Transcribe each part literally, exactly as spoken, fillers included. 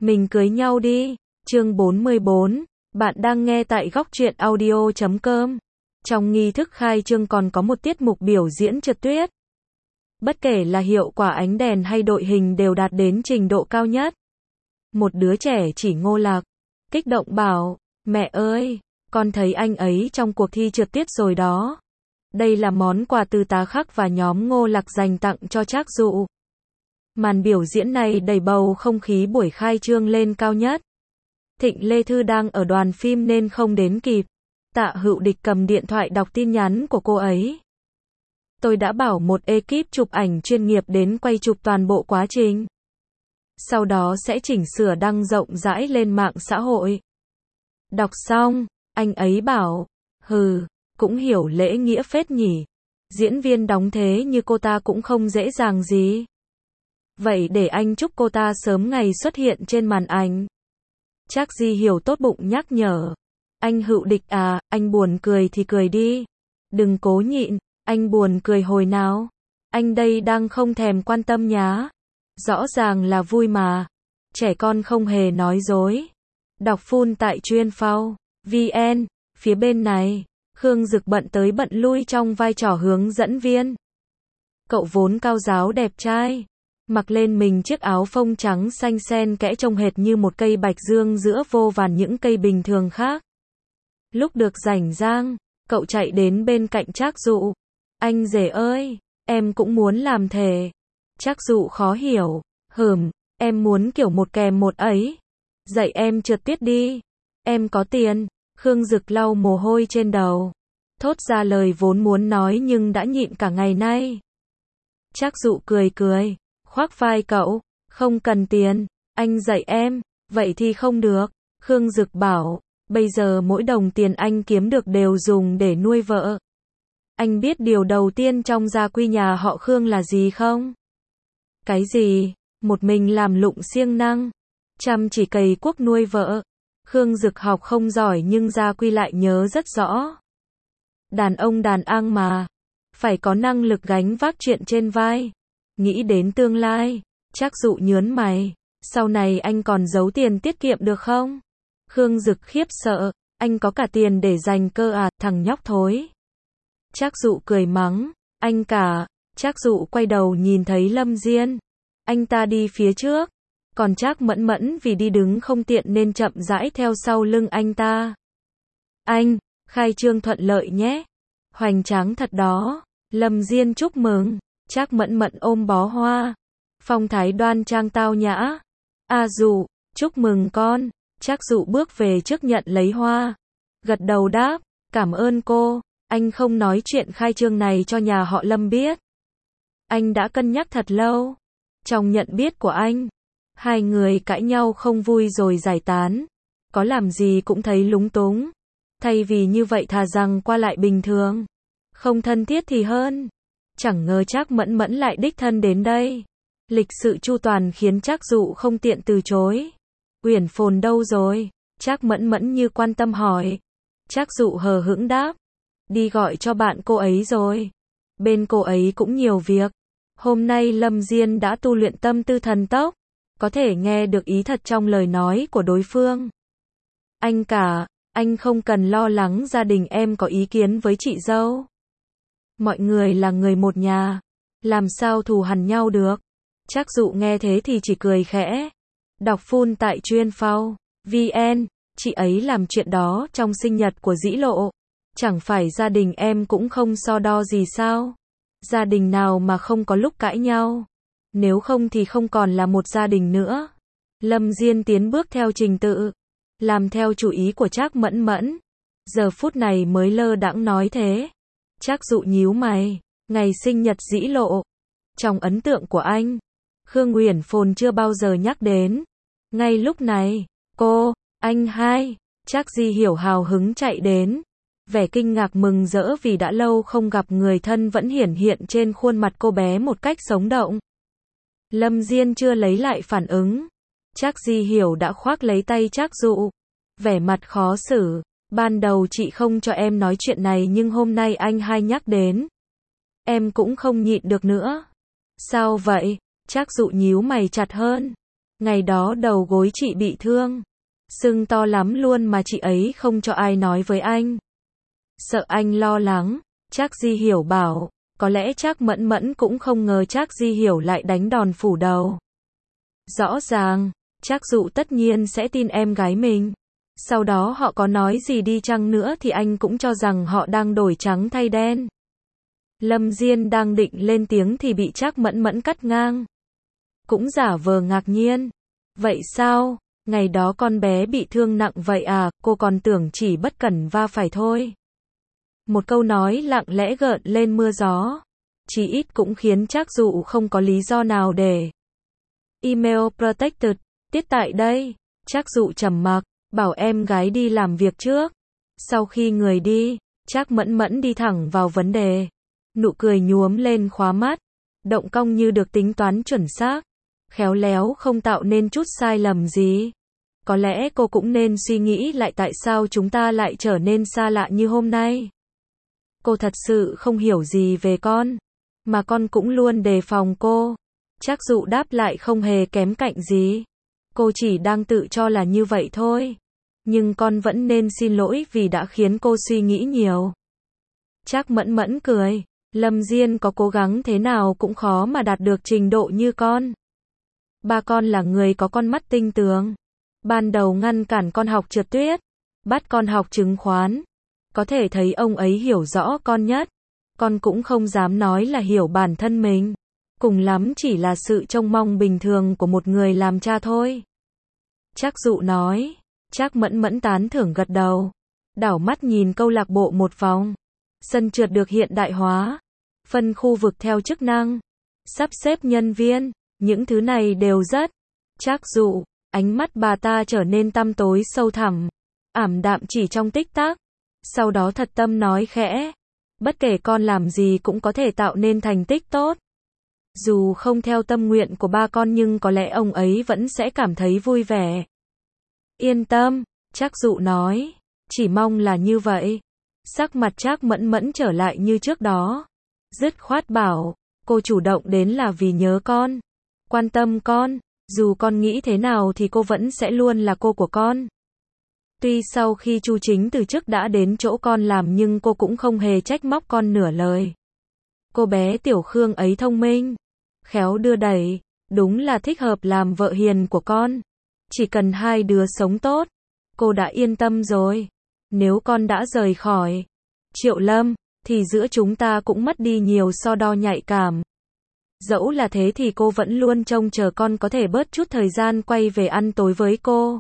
Mình cưới nhau đi. Chương bốn mươi bốn. Bạn đang nghe tại góc truyện audio chấm com. Trong nghi thức khai trương còn có một tiết mục biểu diễn trượt tuyết. Bất kể là hiệu quả ánh đèn hay đội hình đều đạt đến trình độ cao nhất. Một đứa trẻ chỉ Ngô Lạc, kích động bảo, mẹ ơi, con thấy anh ấy trong cuộc thi trượt tuyết rồi đó. Đây là món quà từ Tá Khắc và nhóm Ngô Lạc dành tặng cho Trác Dụ. Màn biểu diễn này đẩy bầu không khí buổi khai trương lên cao nhất. Thịnh Lê Thư đang ở đoàn phim nên không đến kịp. Tạ Hữu Địch cầm điện thoại đọc tin nhắn của cô ấy. Tôi đã bảo một ekip chụp ảnh chuyên nghiệp đến quay chụp toàn bộ quá trình. Sau đó sẽ chỉnh sửa đăng rộng rãi lên mạng xã hội. Đọc xong, anh ấy bảo, hừ, cũng hiểu lễ nghĩa phết nhỉ. Diễn viên đóng thế như cô ta cũng không dễ dàng gì. Vậy để anh chúc cô ta sớm ngày xuất hiện trên màn ảnh. Trác Di Hiểu tốt bụng nhắc nhở. Anh Hữu Địch à, anh buồn cười thì cười đi. Đừng cố nhịn, anh buồn cười hồi nào. Anh đây đang không thèm quan tâm nhá. Rõ ràng là vui mà. Trẻ con không hề nói dối. Đọc full tại chuyên phao vn. Phía bên này, Khương Dực bận tới bận lui trong vai trò hướng dẫn viên. Cậu vốn cao ráo đẹp trai. Mặc lên mình chiếc áo phông trắng xanh xen kẽ trông hệt như một cây bạch dương giữa vô vàn những cây bình thường khác. Lúc được rảnh rang, cậu chạy đến bên cạnh Trác Dụ. Anh rể ơi, em cũng muốn làm thể. Trác Dụ khó hiểu. Hừm, em muốn kiểu một kèm một ấy. Dạy em trượt tuyết đi. Em có tiền. Khương Dực lau mồ hôi trên đầu. Thốt ra lời vốn muốn nói nhưng đã nhịn cả ngày nay. Trác Dụ cười cười. Khoác vai cậu, không cần tiền, anh dạy em, vậy thì không được. Khương Dực bảo, bây giờ mỗi đồng tiền anh kiếm được đều dùng để nuôi vợ. Anh biết điều đầu tiên trong gia quy nhà họ Khương là gì không? Cái gì? Một mình làm lụng siêng năng, chăm chỉ cày cuốc nuôi vợ. Khương Dực học không giỏi nhưng gia quy lại nhớ rất rõ. Đàn ông đàn ang mà, phải có năng lực gánh vác chuyện trên vai. Nghĩ đến tương lai, Trác Dụ nhớn mày, sau này anh còn giấu tiền tiết kiệm được không? Khương Dực khiếp sợ, anh có cả tiền để dành cơ à, thằng nhóc thối. Trác Dụ cười mắng, anh cả. Trác Dụ quay đầu nhìn thấy Lâm Diên. Anh ta đi phía trước, còn Trác Mẫn Mẫn vì đi đứng không tiện nên chậm rãi theo sau lưng anh ta. Anh, khai trương thuận lợi nhé. Hoành tráng thật đó. Lâm Diên chúc mừng. Trác Mẫn Mẫn ôm bó hoa. Phong thái đoan trang tao nhã. A Dụ, chúc mừng con. Trác Dụ bước về trước nhận lấy hoa. Gật đầu đáp, cảm ơn cô. Anh không nói chuyện khai trương này cho nhà họ Lâm biết. Anh đã cân nhắc thật lâu. Trong nhận biết của anh, hai người cãi nhau không vui rồi giải tán. Có làm gì cũng thấy lúng túng. Thay vì như vậy thà rằng qua lại bình thường. Không thân thiết thì hơn. Chẳng ngờ Trác Mẫn Mẫn lại đích thân đến đây. Lịch sự chu toàn khiến Trác Dụ không tiện từ chối. Uyển Phồn đâu rồi? Trác Mẫn Mẫn như quan tâm hỏi. Trác Dụ hờ hững đáp. Đi gọi cho bạn cô ấy rồi. Bên cô ấy cũng nhiều việc. Hôm nay Lâm Diên đã tu luyện tâm tư thần tốc. Có thể nghe được ý thật trong lời nói của đối phương. Anh cả, anh không cần lo lắng gia đình em có ý kiến với chị dâu. Mọi người là người một nhà, làm sao thù hằn nhau được. Trác Dụ nghe thế thì chỉ cười khẽ. Đọc full tại chuyên phao vn. Chị ấy làm chuyện đó trong sinh nhật của Dĩ Lộ. Chẳng phải gia đình em cũng không so đo gì sao? Gia đình nào mà không có lúc cãi nhau. Nếu không thì không còn là một gia đình nữa. Lâm Diên tiến bước theo trình tự, làm theo chủ ý của Trác Mẫn Mẫn. Giờ phút này mới lơ đãng nói thế. Trác Dụ nhíu mày, ngày sinh nhật Dĩ Lộ. Trong ấn tượng của anh, Khương Uyển Phồn chưa bao giờ nhắc đến. Ngay lúc này, cô, anh hai, Trác Di Hiểu hào hứng chạy đến. Vẻ kinh ngạc mừng rỡ vì đã lâu không gặp người thân vẫn hiển hiện trên khuôn mặt cô bé một cách sống động. Lâm Diên chưa lấy lại phản ứng. Trác Di Hiểu đã khoác lấy tay Trác Dụ. Vẻ mặt khó xử. Ban đầu chị không cho em nói chuyện này nhưng hôm nay anh hai nhắc đến. Em cũng không nhịn được nữa. Sao vậy? Trác Dụ nhíu mày chặt hơn. Ngày đó đầu gối chị bị thương, sưng to lắm luôn mà chị ấy không cho ai nói với anh. Sợ anh lo lắng, Trác Di Hiểu bảo, có lẽ Trác Mẫn Mẫn cũng không ngờ Trác Di Hiểu lại đánh đòn phủ đầu. Rõ ràng, Trác Dụ tất nhiên sẽ tin em gái mình. Sau đó họ có nói gì đi chăng nữa thì anh cũng cho rằng họ đang đổi trắng thay đen. Lâm Diên đang định lên tiếng thì bị Trác Mẫn Mẫn cắt ngang. Cũng giả vờ ngạc nhiên. Vậy sao? Ngày đó con bé bị thương nặng vậy à, cô còn tưởng chỉ bất cẩn va phải thôi. Một câu nói lặng lẽ gợn lên mưa gió. Chí ít cũng khiến Trác Dụ không có lý do nào để. Email protected, tiết tại đây. Trác Dụ trầm mặc, bảo em gái đi làm việc trước. Sau khi người đi, Trác Mẫn Mẫn đi thẳng vào vấn đề. Nụ cười nhuốm lên khóa mắt. Động cong như được tính toán chuẩn xác. Khéo léo không tạo nên chút sai lầm gì. Có lẽ cô cũng nên suy nghĩ lại tại sao chúng ta lại trở nên xa lạ như hôm nay. Cô thật sự không hiểu gì về con, mà con cũng luôn đề phòng cô. Trác Dụ đáp lại không hề kém cạnh gì. Cô chỉ đang tự cho là như vậy thôi. Nhưng con vẫn nên xin lỗi vì đã khiến cô suy nghĩ nhiều. Trác Mẫn Mẫn cười. Lâm Diên có cố gắng thế nào cũng khó mà đạt được trình độ như con. Ba con là người có con mắt tinh tường. Ban đầu ngăn cản con học trượt tuyết, bắt con học chứng khoán. Có thể thấy ông ấy hiểu rõ con nhất. Con cũng không dám nói là hiểu bản thân mình. Cùng lắm chỉ là sự trông mong bình thường của một người làm cha thôi. Trác Dụ nói. Trác Mẫn Mẫn tán thưởng gật đầu. Đảo mắt nhìn câu lạc bộ một vòng. Sân trượt được hiện đại hóa. Phân khu vực theo chức năng. Sắp xếp nhân viên. Những thứ này đều rất. Trác Dụ. Ánh mắt bà ta trở nên tăm tối sâu thẳm. Ảm đạm chỉ trong tích tắc. Sau đó thật tâm nói khẽ. Bất kể con làm gì cũng có thể tạo nên thành tích tốt. Dù không theo tâm nguyện của ba con nhưng có lẽ ông ấy vẫn sẽ cảm thấy vui vẻ. Yên tâm, Trác Dụ nói. Chỉ mong là như vậy. Sắc mặt Trác Mẫn Mẫn trở lại như trước đó. Dứt khoát bảo, cô chủ động đến là vì nhớ con. Quan tâm con. Dù con nghĩ thế nào thì cô vẫn sẽ luôn là cô của con. Tuy sau khi Chu Chính từ chức đã đến chỗ con làm nhưng cô cũng không hề trách móc con nửa lời. Cô bé Tiểu Khương ấy thông minh, khéo đưa đẩy, đúng là thích hợp làm vợ hiền của con. Chỉ cần hai đứa sống tốt, cô đã yên tâm rồi. Nếu con đã rời khỏi Triệu Lâm, thì giữa chúng ta cũng mất đi nhiều so đo nhạy cảm. Dẫu là thế thì cô vẫn luôn trông chờ con có thể bớt chút thời gian quay về ăn tối với cô.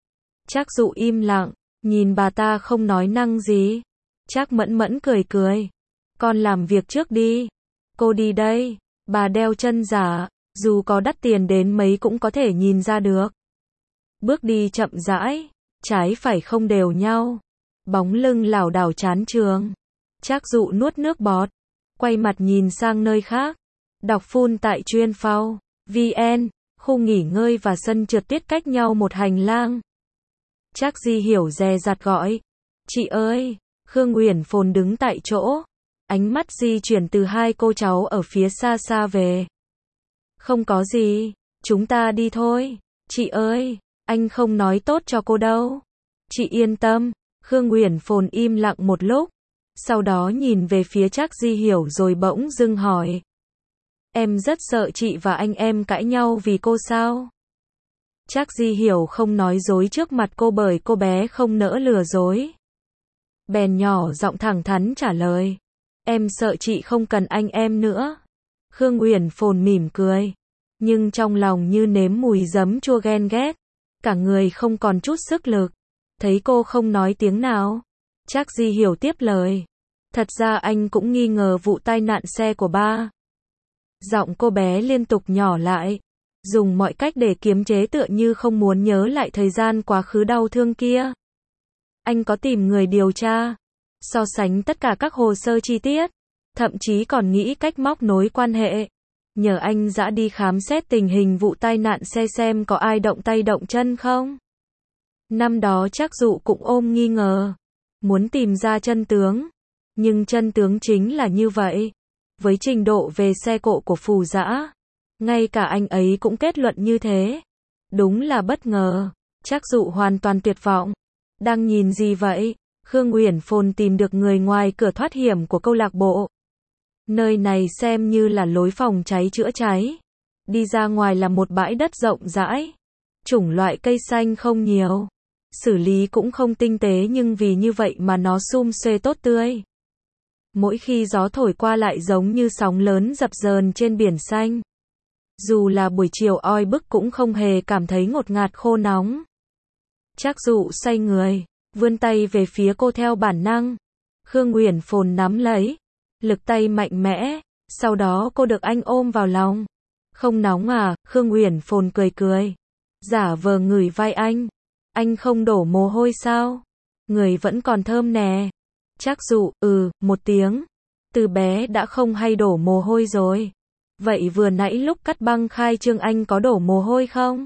Trác Dụ im lặng, nhìn bà ta không nói năng gì. Trác Mẫn Mẫn cười cười. Con làm việc trước đi. Cô đi đây. Bà đeo chân giả, dù có đắt tiền đến mấy cũng có thể nhìn ra được. Bước đi chậm rãi, trái phải không đều nhau. Bóng lưng lảo đảo chán trường. Trác Dụ nuốt nước bọt, quay mặt nhìn sang nơi khác. Đọc phun tại chuyên phao vn, khu nghỉ ngơi và sân trượt tuyết cách nhau một hành lang. Trác Di Hiểu dè dặt gọi. Chị ơi! Khương Uyển Phồn đứng tại chỗ. Ánh mắt di chuyển từ hai cô cháu ở phía xa xa về. Không có gì, chúng ta đi thôi. Chị ơi! Anh không nói tốt cho cô đâu. Chị yên tâm. Khương Uyển Phồn im lặng một lúc. Sau đó nhìn về phía Trác Di Hiểu rồi bỗng dưng hỏi. Em rất sợ chị và anh em cãi nhau vì cô sao? Trác Di Hiểu không nói dối trước mặt cô bởi cô bé không nỡ lừa dối. Bèn nhỏ giọng thẳng thắn trả lời. Em sợ chị không cần anh em nữa. Khương Uyển Phồn mỉm cười. Nhưng trong lòng như nếm mùi giấm chua ghen ghét. Cả người không còn chút sức lực. Thấy cô không nói tiếng nào. Trác Di Hiểu tiếp lời. Thật ra anh cũng nghi ngờ vụ tai nạn xe của ba. Giọng cô bé liên tục nhỏ lại. Dùng mọi cách để kiềm chế tựa như không muốn nhớ lại thời gian quá khứ đau thương kia. Anh có tìm người điều tra, so sánh tất cả các hồ sơ chi tiết, thậm chí còn nghĩ cách móc nối quan hệ. Nhờ anh dã đi khám xét tình hình vụ tai nạn xe xem có ai động tay động chân không. Năm đó Trác Dụ cũng ôm nghi ngờ, muốn tìm ra chân tướng. Nhưng chân tướng chính là như vậy. Với trình độ về xe cộ của Phù Dã, ngay cả anh ấy cũng kết luận như thế. Đúng là bất ngờ. Trác Dụ hoàn toàn tuyệt vọng. Đang nhìn gì vậy? Khương Uyển Phồn tìm được người ngoài cửa thoát hiểm của câu lạc bộ. Nơi này xem như là lối phòng cháy chữa cháy. Đi ra ngoài là một bãi đất rộng rãi. Chủng loại cây xanh không nhiều. Xử lý cũng không tinh tế nhưng vì như vậy mà nó sum xuê tốt tươi. Mỗi khi gió thổi qua lại giống như sóng lớn dập dờn trên biển xanh. Dù là buổi chiều oi bức cũng không hề cảm thấy ngột ngạt khô nóng. Trác Dụ xoay người, vươn tay về phía cô theo bản năng. Khương Uyển Phồn nắm lấy, lực tay mạnh mẽ, sau đó cô được anh ôm vào lòng. Không nóng à? Khương Uyển Phồn cười cười, giả vờ ngửi vai anh. Anh không đổ mồ hôi sao? Người vẫn còn thơm nè. Trác Dụ, ừ, một tiếng. Từ bé đã không hay đổ mồ hôi rồi. Vậy vừa nãy lúc cắt băng khai trương anh có đổ mồ hôi không?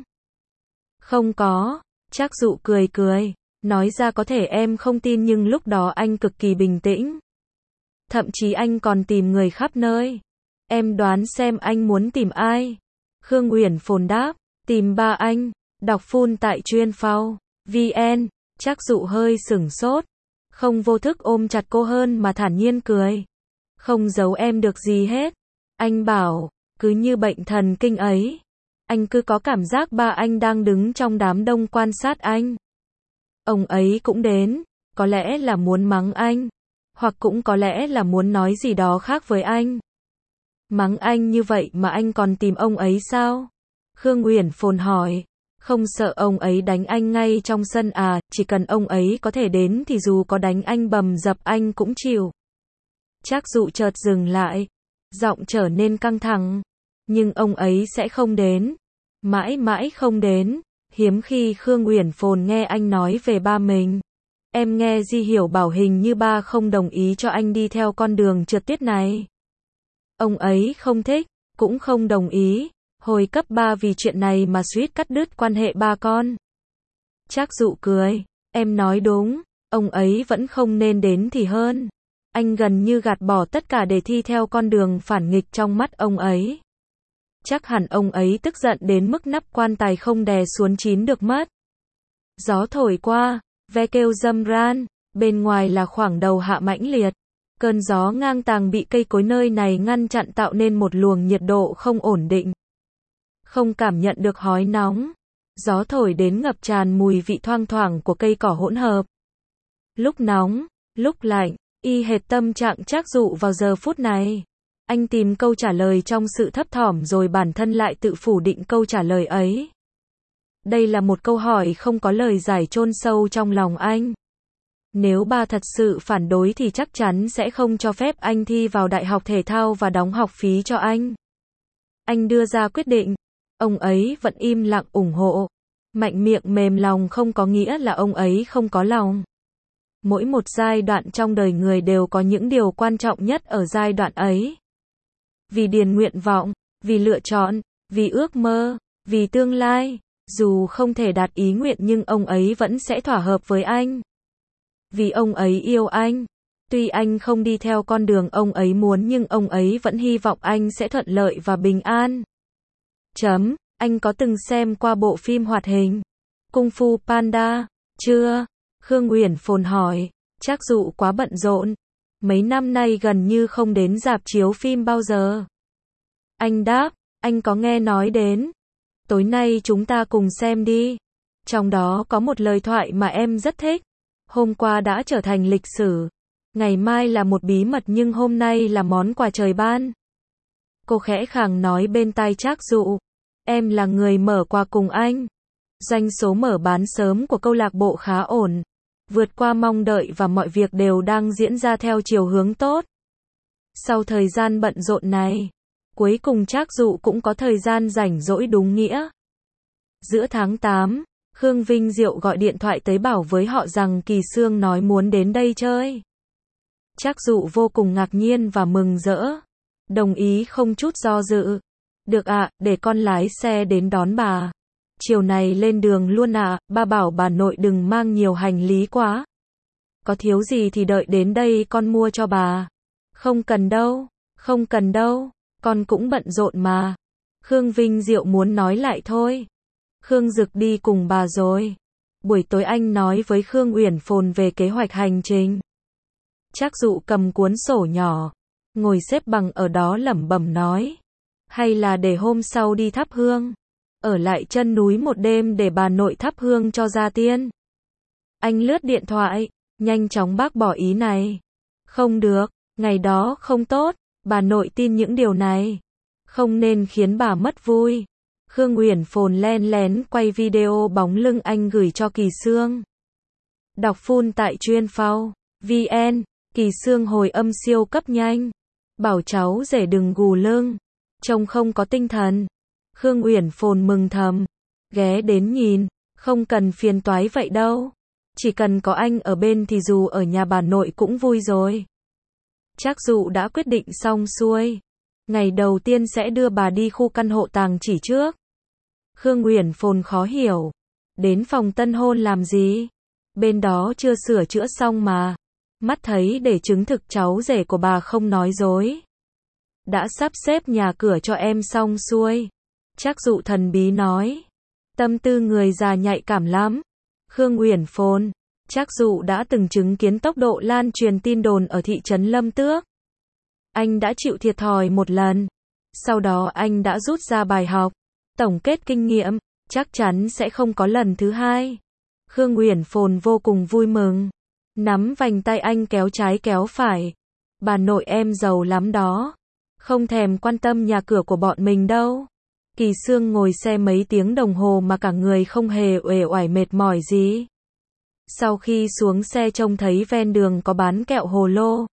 Không có. Trác Dụ cười cười, nói ra có thể em không tin nhưng lúc đó anh cực kỳ bình tĩnh. Thậm chí anh còn tìm người khắp nơi. Em đoán xem anh muốn tìm ai? Khương Uyển Phồn đáp, tìm ba anh. Đọc full tại chuyên phao vn. Trác Dụ hơi sửng sốt, không vô thức ôm chặt cô hơn mà thản nhiên cười. Không giấu em được gì hết. Anh bảo, cứ như bệnh thần kinh ấy. Anh cứ có cảm giác ba anh đang đứng trong đám đông quan sát anh. Ông ấy cũng đến, có lẽ là muốn mắng anh, hoặc cũng có lẽ là muốn nói gì đó khác với anh. Mắng anh như vậy mà anh còn tìm ông ấy sao? Khương Uyển Phồn hỏi, không sợ ông ấy đánh anh ngay trong sân à? Chỉ cần ông ấy có thể đến thì dù có đánh anh bầm dập anh cũng chịu. Trác Dụ chợt dừng lại, giọng trở nên căng thẳng. Nhưng ông ấy sẽ không đến. Mãi mãi không đến. Hiếm khi Khương Uyển Phồn nghe anh nói về ba mình. Em nghe Di Hiểu bảo hình như ba không đồng ý cho anh đi theo con đường trượt tuyết này. Ông ấy không thích, cũng không đồng ý. Hồi cấp ba vì chuyện này mà suýt cắt đứt quan hệ ba con. Trác Dụ cười, em nói đúng, ông ấy vẫn không nên đến thì hơn. Anh gần như gạt bỏ tất cả để thi theo con đường phản nghịch trong mắt ông ấy. Chắc hẳn ông ấy tức giận đến mức nắp quan tài không đè xuống chín được mất. Gió thổi qua, ve kêu râm ran, bên ngoài là khoảng đầu hạ mãnh liệt. Cơn gió ngang tàng bị cây cối nơi này ngăn chặn tạo nên một luồng nhiệt độ không ổn định. Không cảm nhận được hói nóng. Gió thổi đến ngập tràn mùi vị thoang thoảng của cây cỏ hỗn hợp. Lúc nóng, lúc lạnh, y hệt tâm trạng Trác Dụ vào giờ phút này. Anh tìm câu trả lời trong sự thấp thỏm rồi bản thân lại tự phủ định câu trả lời ấy. Đây là một câu hỏi không có lời giải chôn sâu trong lòng anh. Nếu ba thật sự phản đối thì chắc chắn sẽ không cho phép anh thi vào đại học thể thao và đóng học phí cho anh. Anh đưa ra quyết định. Ông ấy vẫn im lặng ủng hộ. Mạnh miệng mềm lòng không có nghĩa là ông ấy không có lòng. Mỗi một giai đoạn trong đời người đều có những điều quan trọng nhất ở giai đoạn ấy. Vì điền nguyện vọng, vì lựa chọn, vì ước mơ, vì tương lai, dù không thể đạt ý nguyện nhưng ông ấy vẫn sẽ thỏa hợp với anh. Vì ông ấy yêu anh. Tuy anh không đi theo con đường ông ấy muốn nhưng ông ấy vẫn hy vọng anh sẽ thuận lợi và bình an. Chấm, anh có từng xem qua bộ phim hoạt hình Kung Fu Panda? Chưa? Khương Uyển Phồn hỏi. Trác Dụ quá bận rộn. Mấy năm nay gần như không đến rạp chiếu phim bao giờ. Anh đáp, anh có nghe nói đến. Tối nay chúng ta cùng xem đi. Trong đó có một lời thoại mà em rất thích. Hôm qua đã trở thành lịch sử. Ngày mai là một bí mật nhưng hôm nay là món quà trời ban. Cô khẽ khàng nói bên tai Trác Dụ. Em là người mở quà cùng anh. Doanh số mở bán sớm của câu lạc bộ khá ổn. Vượt qua mong đợi và mọi việc đều đang diễn ra theo chiều hướng tốt. Sau thời gian bận rộn này, cuối cùng Trác Dụ cũng có thời gian rảnh rỗi đúng nghĩa. Giữa tháng tám, Khương Vinh Diệu gọi điện thoại tới bảo với họ rằng Kỳ Sương nói muốn đến đây chơi. Trác Dụ vô cùng ngạc nhiên và mừng rỡ. Đồng ý không chút do dự. Được ạ, à, để con lái xe đến đón bà. Chiều này lên đường luôn ạ, à, ba bảo bà nội đừng mang nhiều hành lý quá. Có thiếu gì thì đợi đến đây con mua cho bà. Không cần đâu, không cần đâu, con cũng bận rộn mà. Khương Vinh Diệu muốn nói lại thôi. Khương Dực đi cùng bà rồi. Buổi tối anh nói với Khương Uyển Phồn về kế hoạch hành trình. Trác Dụ cầm cuốn sổ nhỏ, ngồi xếp bằng ở đó lẩm bẩm nói. Hay là để hôm sau đi thắp hương, ở lại chân núi một đêm để bà nội thắp hương cho gia tiên. Anh lướt điện thoại, nhanh chóng bác bỏ ý này. Không được, ngày đó không tốt, bà nội tin những điều này. Không nên khiến bà mất vui. Khương Uyển Phồn len lén quay video bóng lưng anh gửi cho Kỳ Xương. Đọc full tại chuyên phao vê en, Kỳ Xương hồi âm siêu cấp nhanh. Bảo cháu rể đừng gù lưng, trông không có tinh thần. Khương Uyển Phồn mừng thầm, ghé đến nhìn, không cần phiền toái vậy đâu. Chỉ cần có anh ở bên thì dù ở nhà bà nội cũng vui rồi. Trác Dụ đã quyết định xong xuôi. Ngày đầu tiên sẽ đưa bà đi khu căn hộ tàng chỉ trước. Khương Uyển Phồn khó hiểu. Đến phòng tân hôn làm gì? Bên đó chưa sửa chữa xong mà. Mắt thấy để chứng thực cháu rể của bà không nói dối. Đã sắp xếp nhà cửa cho em xong xuôi. Trác Dụ thần bí nói. Tâm tư người già nhạy cảm lắm. Khương Uyển Phồn, Trác Dụ đã từng chứng kiến tốc độ lan truyền tin đồn ở thị trấn Lâm Tước. Anh đã chịu thiệt thòi một lần. Sau đó anh đã rút ra bài học. Tổng kết kinh nghiệm, chắc chắn sẽ không có lần thứ hai. Khương Uyển Phồn vô cùng vui mừng. Nắm vành tay anh kéo trái kéo phải. Bà nội em giàu lắm đó. Không thèm quan tâm nhà cửa của bọn mình đâu. Kỳ Xương ngồi xe mấy tiếng đồng hồ mà cả người không hề uể oải mệt mỏi gì. Sau khi xuống xe trông thấy ven đường có bán kẹo hồ lô.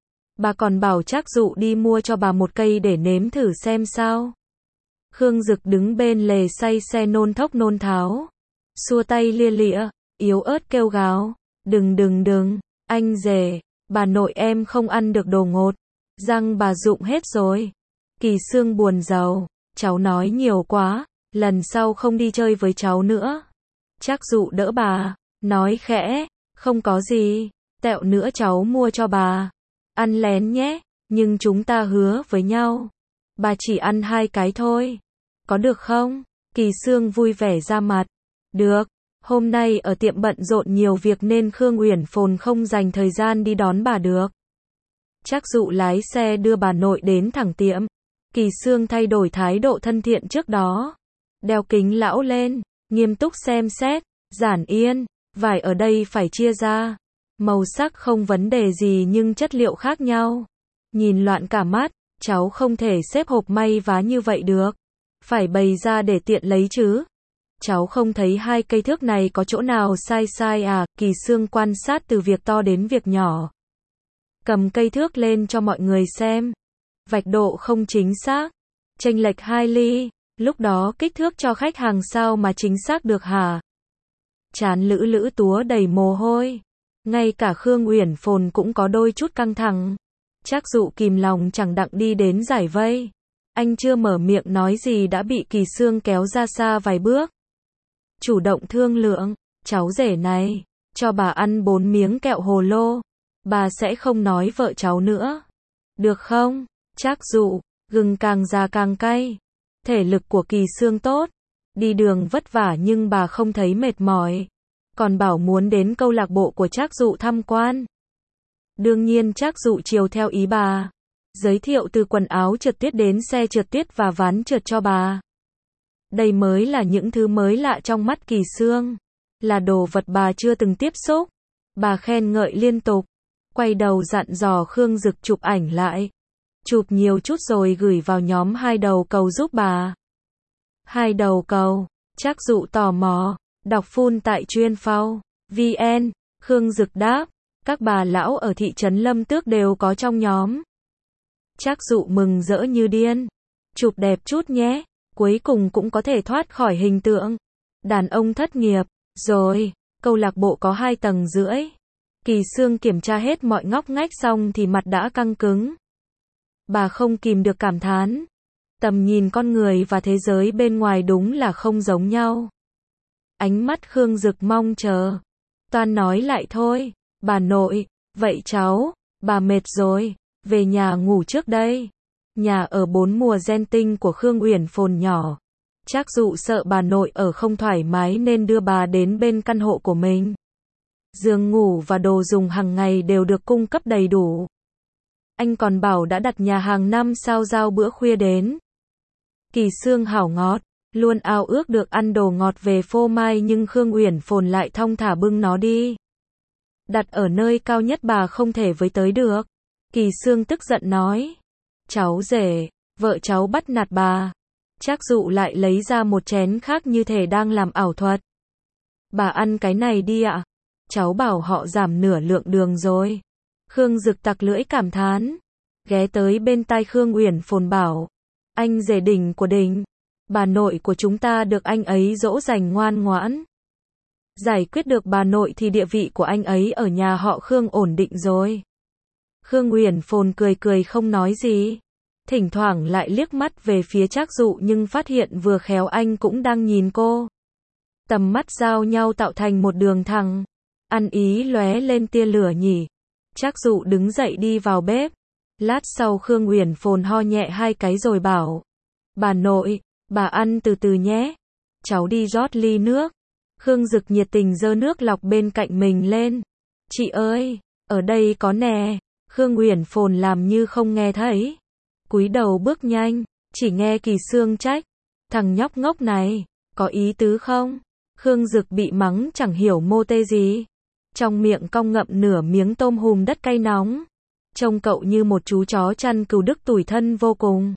Bà còn bảo Trác Dụ đi mua cho bà một cây để nếm thử xem sao. Khương Dực đứng bên lề say xe nôn thốc nôn tháo. Xua tay lia lịa, yếu ớt kêu gào. Đừng đừng đừng, anh rể, bà nội em không ăn được đồ ngọt. Răng bà rụng hết rồi. Kỳ Xương buồn rầu. Cháu nói nhiều quá, lần sau không đi chơi với cháu nữa. Trác Dụ đỡ bà, nói khẽ, không có gì, tẹo nữa cháu mua cho bà. Ăn lén nhé, nhưng chúng ta hứa với nhau. Bà chỉ ăn hai cái thôi. Có được không? Kỳ Xương vui vẻ ra mặt. Được, hôm nay ở tiệm bận rộn nhiều việc nên Khương Uyển Phồn không dành thời gian đi đón bà được. Trác Dụ lái xe đưa bà nội đến thẳng tiệm. Kỳ Xương thay đổi thái độ thân thiện trước đó. Đeo kính lão lên, nghiêm túc xem xét, giản yên, vải ở đây phải chia ra. Màu sắc không vấn đề gì nhưng chất liệu khác nhau. Nhìn loạn cả mắt, cháu không thể xếp hộp may vá như vậy được. Phải bày ra để tiện lấy chứ. Cháu không thấy hai cây thước này có chỗ nào sai sai à? Kỳ Xương quan sát từ việc to đến việc nhỏ. Cầm cây thước lên cho mọi người xem. Vạch độ không chính xác. Chênh lệch hai ly. Lúc đó kích thước cho khách hàng sao mà chính xác được hả? Trán Lữ Lữ túa đầy mồ hôi. Ngay cả Khương Uyển Phồn cũng có đôi chút căng thẳng. Trác Dụ kìm lòng chẳng đặng đi đến giải vây. Anh chưa mở miệng nói gì đã bị Kỳ Xương kéo ra xa vài bước. Chủ động thương lượng, cháu rể này, cho bà ăn bốn miếng kẹo hồ lô. Bà sẽ không nói vợ cháu nữa. Được không? Trác Dụ, gừng càng già càng cay. Thể lực của Kỳ Xương tốt. Đi đường vất vả nhưng bà không thấy mệt mỏi. Còn bảo muốn đến câu lạc bộ của Trác Dụ tham quan. Đương nhiên Trác Dụ chiều theo ý bà. Giới thiệu từ quần áo trượt tuyết đến xe trượt tuyết và ván trượt cho bà. Đây mới là những thứ mới lạ trong mắt Kỳ Xương. Là đồ vật bà chưa từng tiếp xúc. Bà khen ngợi liên tục. Quay đầu dặn dò Khương Dực chụp ảnh lại. Chụp nhiều chút rồi gửi vào nhóm hai đầu cầu giúp bà. Hai đầu cầu. Trác Dụ tò mò. Đọc full tại chuyên phao vê en. Khương Dực đáp. Các bà lão ở thị trấn Lâm Tước đều có trong nhóm. Trác Dụ mừng rỡ như điên. Chụp đẹp chút nhé. Cuối cùng cũng có thể thoát khỏi hình tượng đàn ông thất nghiệp. Rồi, câu lạc bộ có hai tầng rưỡi. Kỳ Xương kiểm tra hết mọi ngóc ngách xong thì mặt đã căng cứng. Bà không kìm được cảm thán. Tầm nhìn con người và thế giới bên ngoài đúng là không giống nhau. Ánh mắt Khương Dực mong chờ. Toan nói lại thôi. Bà nội, vậy cháu, bà mệt rồi, về nhà ngủ trước đây. Nhà ở bốn mùa gen tinh của Khương Uyển Phồn nhỏ. Trác Dụ sợ bà nội ở không thoải mái nên đưa bà đến bên căn hộ của mình. Giường ngủ và đồ dùng hàng ngày đều được cung cấp đầy đủ. Anh còn bảo đã đặt nhà hàng năm sao giao bữa khuya đến. Kỳ Xương hảo ngọt, luôn ao ước được ăn đồ ngọt về phô mai nhưng Khương Uyển Phồn lại thong thả bưng nó đi. Đặt ở nơi cao nhất bà không thể với tới được. Kỳ Xương tức giận nói. Cháu rể, vợ cháu bắt nạt bà. Trác Dụ lại lấy ra một chén khác như thể đang làm ảo thuật. Bà ăn cái này đi ạ. Cháu bảo họ giảm nửa lượng đường rồi. Khương Dực tặc lưỡi cảm thán. Ghé tới bên tai Khương Uyển Phồn bảo. Anh rể đỉnh của đỉnh. Bà nội của chúng ta được anh ấy dỗ dành ngoan ngoãn. Giải quyết được bà nội thì địa vị của anh ấy ở nhà họ Khương ổn định rồi. Khương Uyển Phồn cười cười không nói gì. Thỉnh thoảng lại liếc mắt về phía Trác Dụ nhưng phát hiện vừa khéo anh cũng đang nhìn cô. Tầm mắt giao nhau tạo thành một đường thẳng. Ăn ý lóe lên tia lửa nhỉ. Trác Dụ đứng dậy đi vào bếp. Lát sau Khương Uyển Phồn ho nhẹ hai cái rồi bảo. Bà nội, bà ăn từ từ nhé. Cháu đi rót ly nước. Khương Dực nhiệt tình giơ nước lọc bên cạnh mình lên. Chị ơi, ở đây có nè. Khương Uyển Phồn làm như không nghe thấy. Cúi đầu bước nhanh, chỉ nghe Kỳ Xương trách. Thằng nhóc ngốc này, có ý tứ không? Khương Dực bị mắng chẳng hiểu mô tê gì. Trong miệng cong ngậm nửa miếng tôm hùm đất cay nóng. Trông cậu như một chú chó chăn cừu đức tủi thân vô cùng.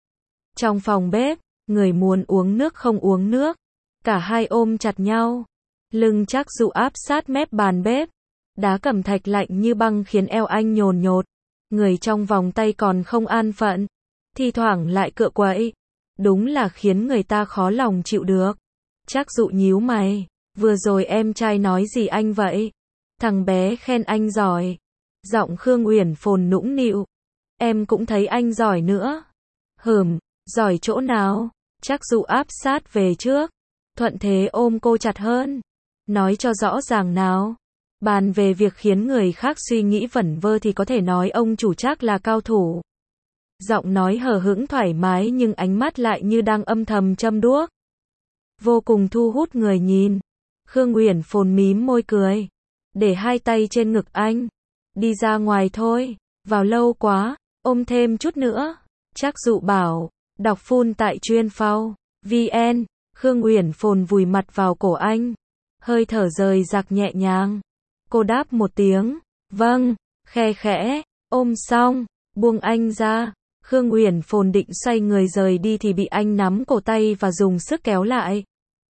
Trong phòng bếp, người muốn uống nước không uống nước. Cả hai ôm chặt nhau. Lưng Trác Dụ áp sát mép bàn bếp. Đá cẩm thạch lạnh như băng khiến eo anh nhồn nhột. Người trong vòng tay còn không an phận. Thi thoảng lại cựa quậy. Đúng là khiến người ta khó lòng chịu được. Trác Dụ nhíu mày. Vừa rồi em trai nói gì anh vậy? Thằng bé khen anh giỏi. Giọng Khương Uyển Phồn nũng nịu. Em cũng thấy anh giỏi nữa. Hừm, giỏi chỗ nào? Trác Dụ áp sát về trước. Thuận thế ôm cô chặt hơn. Nói cho rõ ràng nào. Bàn về việc khiến người khác suy nghĩ vẩn vơ thì có thể nói ông chủ Trác là cao thủ. Giọng nói hờ hững thoải mái nhưng ánh mắt lại như đang âm thầm châm đuốc. Vô cùng thu hút người nhìn. Khương Uyển Phồn mím môi cười. Để hai tay trên ngực anh. Đi ra ngoài thôi. Vào lâu quá. Ôm thêm chút nữa. Trác Dụ bảo. Đọc full tại chuyên phao. vn. Khương Uyển Phồn vùi mặt vào cổ anh. Hơi thở rời rạc nhẹ nhàng. Cô đáp một tiếng. Vâng. Khe khẽ. Ôm xong. Buông anh ra. Khương Uyển Phồn định xoay người rời đi thì bị anh nắm cổ tay và dùng sức kéo lại.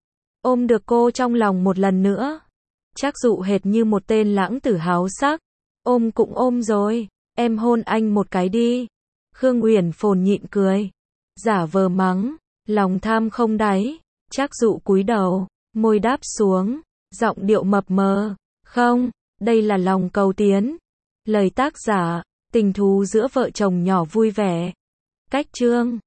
Ôm được cô trong lòng một lần nữa. Trác Dụ hệt như một tên lãng tử háo sắc. Ôm cũng ôm rồi. Em hôn anh một cái đi. Khương Uyển Phồn nhịn cười. Giả vờ mắng. Lòng tham không đáy. Trác Dụ cúi đầu. Môi đáp xuống. Giọng điệu mập mờ. Không, đây là lòng cầu tiến. Lời tác giả. Tình thú giữa vợ chồng nhỏ vui vẻ. Cách chương